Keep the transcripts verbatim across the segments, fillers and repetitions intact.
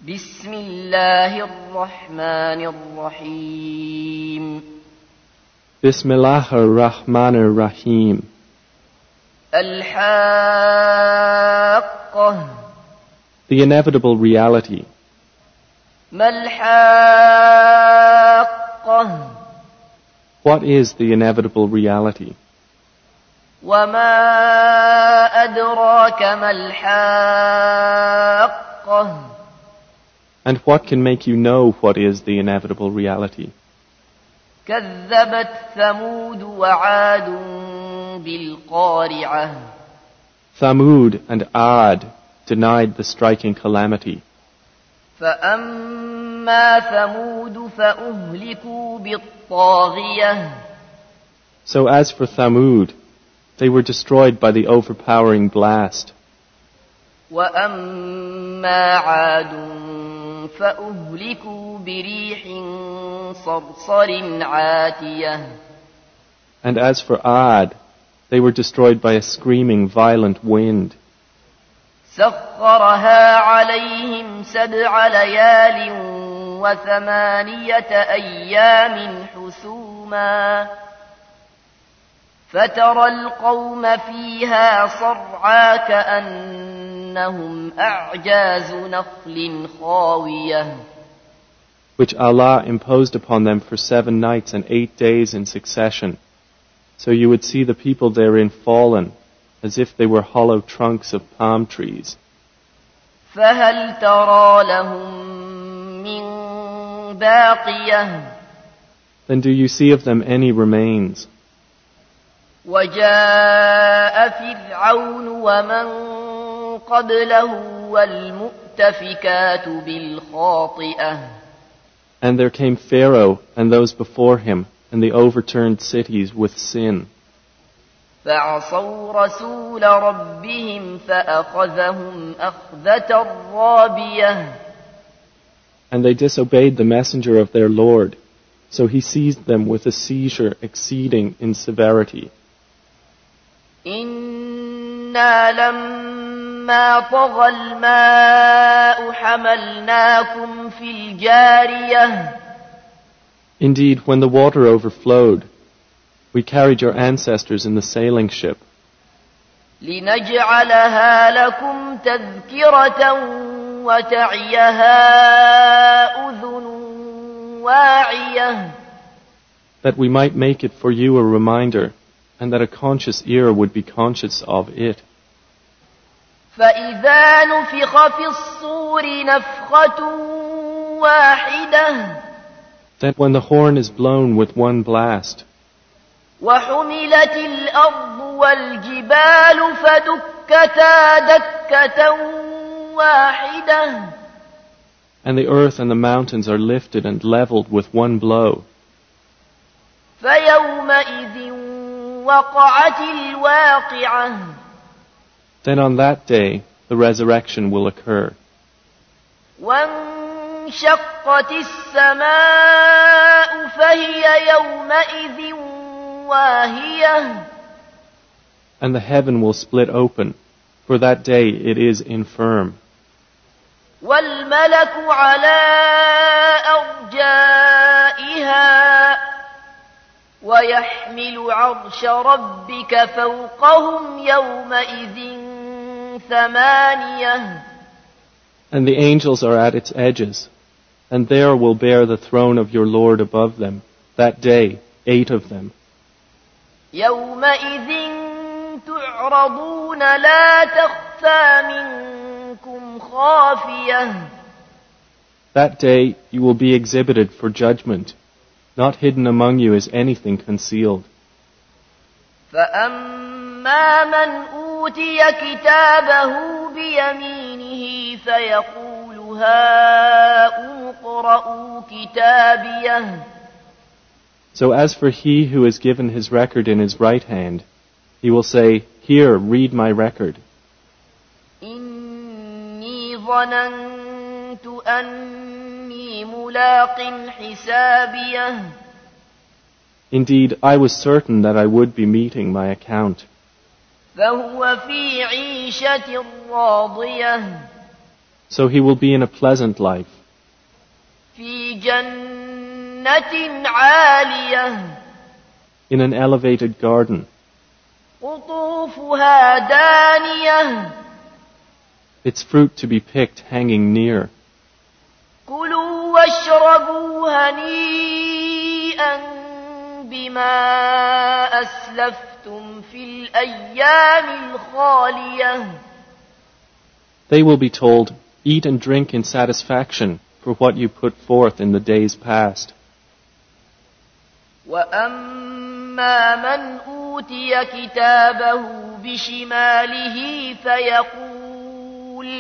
بسم الله الرحمن الرحيم بسم الله الرحمن الرحيم الحاقة The inevitable reality. ما الحاقة What is the inevitable reality? وما أدراك ما الحاقة And what can make you know what is the inevitable reality? كذبت ثمود وعاد بالقارعة Thamud and Ad denied the striking calamity. فأما ثمود فأهلكوا بالطاغية So as for Thamud, they were destroyed by the overpowering blast. وأما عاد فأهلكوا بريح صرصر عاتية And as for Ad, they were destroyed by a screaming, violent wind. سخرها عليهم سبع ليال وثمانية أيام حسوما فترى القوم فيها صرعى كأنهم أعجاز نخل خاوية which Allah imposed upon them for seven nights and eight days in succession. So you would see the people therein fallen, as if they were hollow trunks of palm trees. فهل ترى لهم من باقية Then do you see of them any remains? وجاء فرعون ومن قبله والمؤتفكات بالخاطئة And there came Pharaoh and those before him, and the overturned cities with sin. فعصوا رسول ربهم فأخذهم أخذة رابية And they disobeyed the messenger of their Lord, so he seized them with a seizure exceeding in severity. إنا لما طغى الماء حملناكم في الجارية Indeed, when the water overflowed, we carried your ancestors in the sailing ship, لنجعلها لكم تذكرة وتعيها أذن واعية that we might make it for you a reminder, and that a conscious ear would be conscious of it. فإذا نفخ في الصور نفخة واحدة That when the horn is blown with one blast, وحملت الأرض والجبال فدكتا دكة واحدة and the earth and the mountains are lifted and leveled with one blow, فيومئذ وقعت الواقعة then on that day the resurrection will occur. وانشقت السماء فهي يومئذ واهية And the heaven will split open, for that day it is infirm. والملك على أرجائها ويحمل عرش ربك فوقهم يومئذ ثمانية And the angels are at its edges, and there will bear the throne of your Lord above them, that day, eight of them. يومئذ تعرضون لا تخفى منكم خافية That day you will be exhibited for judgment. Not hidden among you is anything concealed. فأما من أوتي كتابه بيمينه فيقول هاؤم اقرءوا كتابيه So as for he who is given his record in his right hand, he will say, Here, read my record. إني ظننت أني ملاق حسابيه Indeed, I was certain that I would be meeting my account. فهو في عيشة راضية So he will be in a pleasant life, في جنة عالية in an elevated garden, قطوفها دانية its fruit to be picked hanging near. كلوا واشربوا هنيئا بما أسلفتم في الأيام الخالية. They will be told, eat and drink in satisfaction for what you put forth in the days past. وأما من أوتي كتابه بشماله فيقول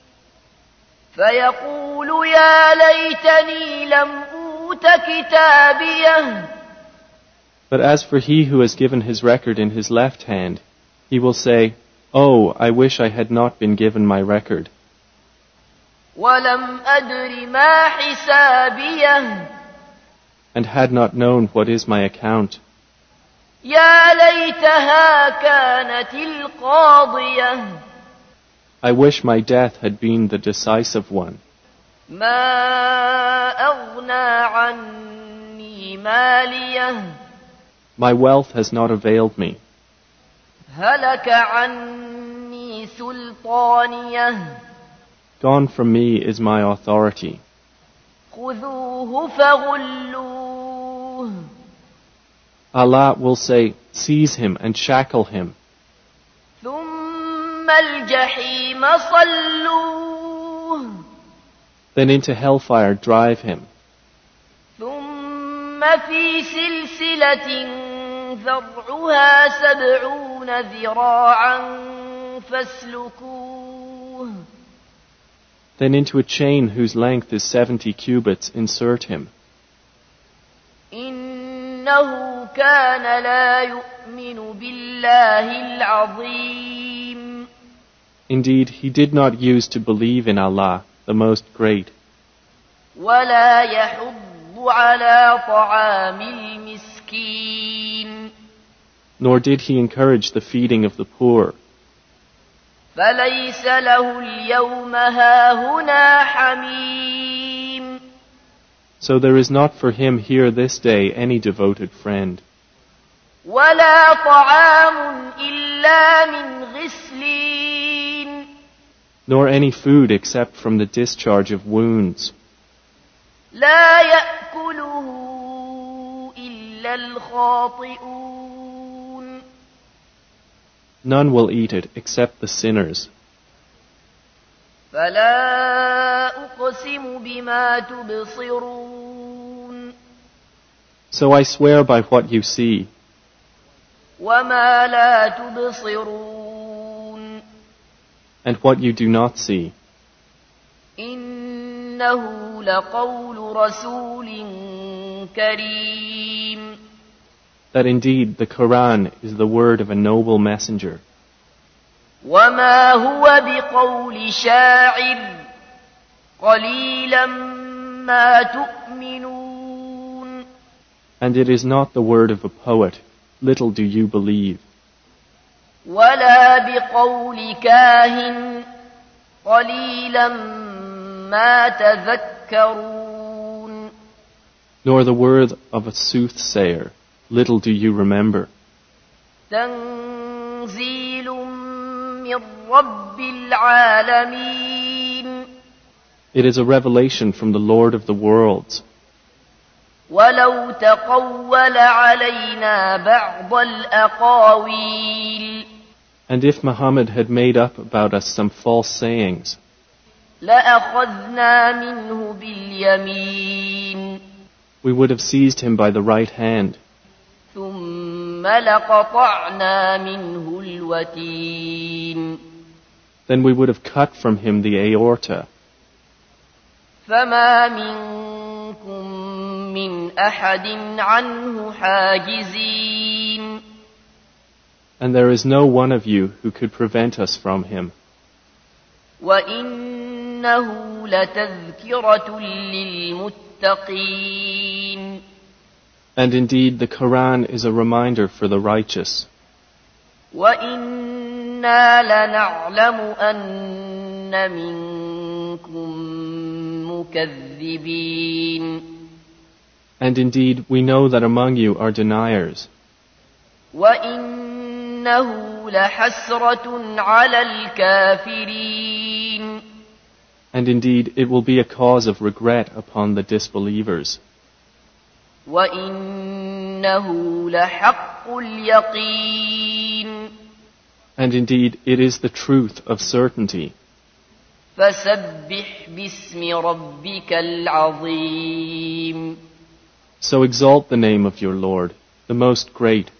فيقول يا ليتني لم أوت كتابيه. But as for he who has given his record in his left hand, he will say, Oh, I wish I had not been given my record. ولم أدر ما حسابيه. And had not known what is my account. يا ليتها كانت القاضية. I wish my death had been the decisive one. ما أغنى عني ماليه. My wealth has not availed me. هلك عني سلطانيه. Gone from me is my authority. خذوه فغلوه. Allah will say, seize him and shackle him. ثم الجحيم صلوه. Then into hellfire drive him. ثم في سلسلة ذرعها سبعون ذراعا فاسلكوه. Then into a chain whose length is seventy cubits insert him. إنه كان لا يؤمن بالله العظيم. Indeed, he did not use to believe in Allah, the Most Great. ولا يحض على طعام المسكين. Nor did he encourage the feeding of the poor. فليس له اليوم هاهنا حميم. So there is not for him here this day any devoted friend. ولا طعام إلا من غسلين. Nor any food except from the discharge of wounds. لا يأكله إلا الخاطئون. None will eat it except the sinners. فلا أقسم بما تبصرون. So I swear by what you see, وما لا تبصرون. and what you do not see, إنه لقول رسول كريم. that indeed the Quran is the word of a noble messenger. وما هو بقول شاعر قليلا ما تؤمنون. And it is not the word of a poet, little do you believe. ولا بقول كاهن قليلا ما تذكرون. Nor the word of a soothsayer, little do you remember. تنزيل من رب العالمين. It is a revelation from the Lord of the worlds. ولو تقول علينا بعض الأقاويل. And if Muhammad had made up about us some false sayings, لأخذنا منه باليمين. we would have seized him by the right hand, ثم لقطعنا منه الوتين. then we would have cut from him the aorta. فما منكم من أحد عنه حاجزين. And there is no one of you who could prevent us from him. وإنه لتذكرة للمتقين. And indeed the Quran is a reminder for the righteous. وإنا لنعلم أن منكم المكذبين. And indeed, we know that among you are deniers. وإنه لحسرة على الكافرين. And indeed, it will be a cause of regret upon the disbelievers. وإنه لحق اليقين. And indeed, it is the truth of certainty. فسبح باسم ربك العظيم. So exalt the name of your Lord, the most great.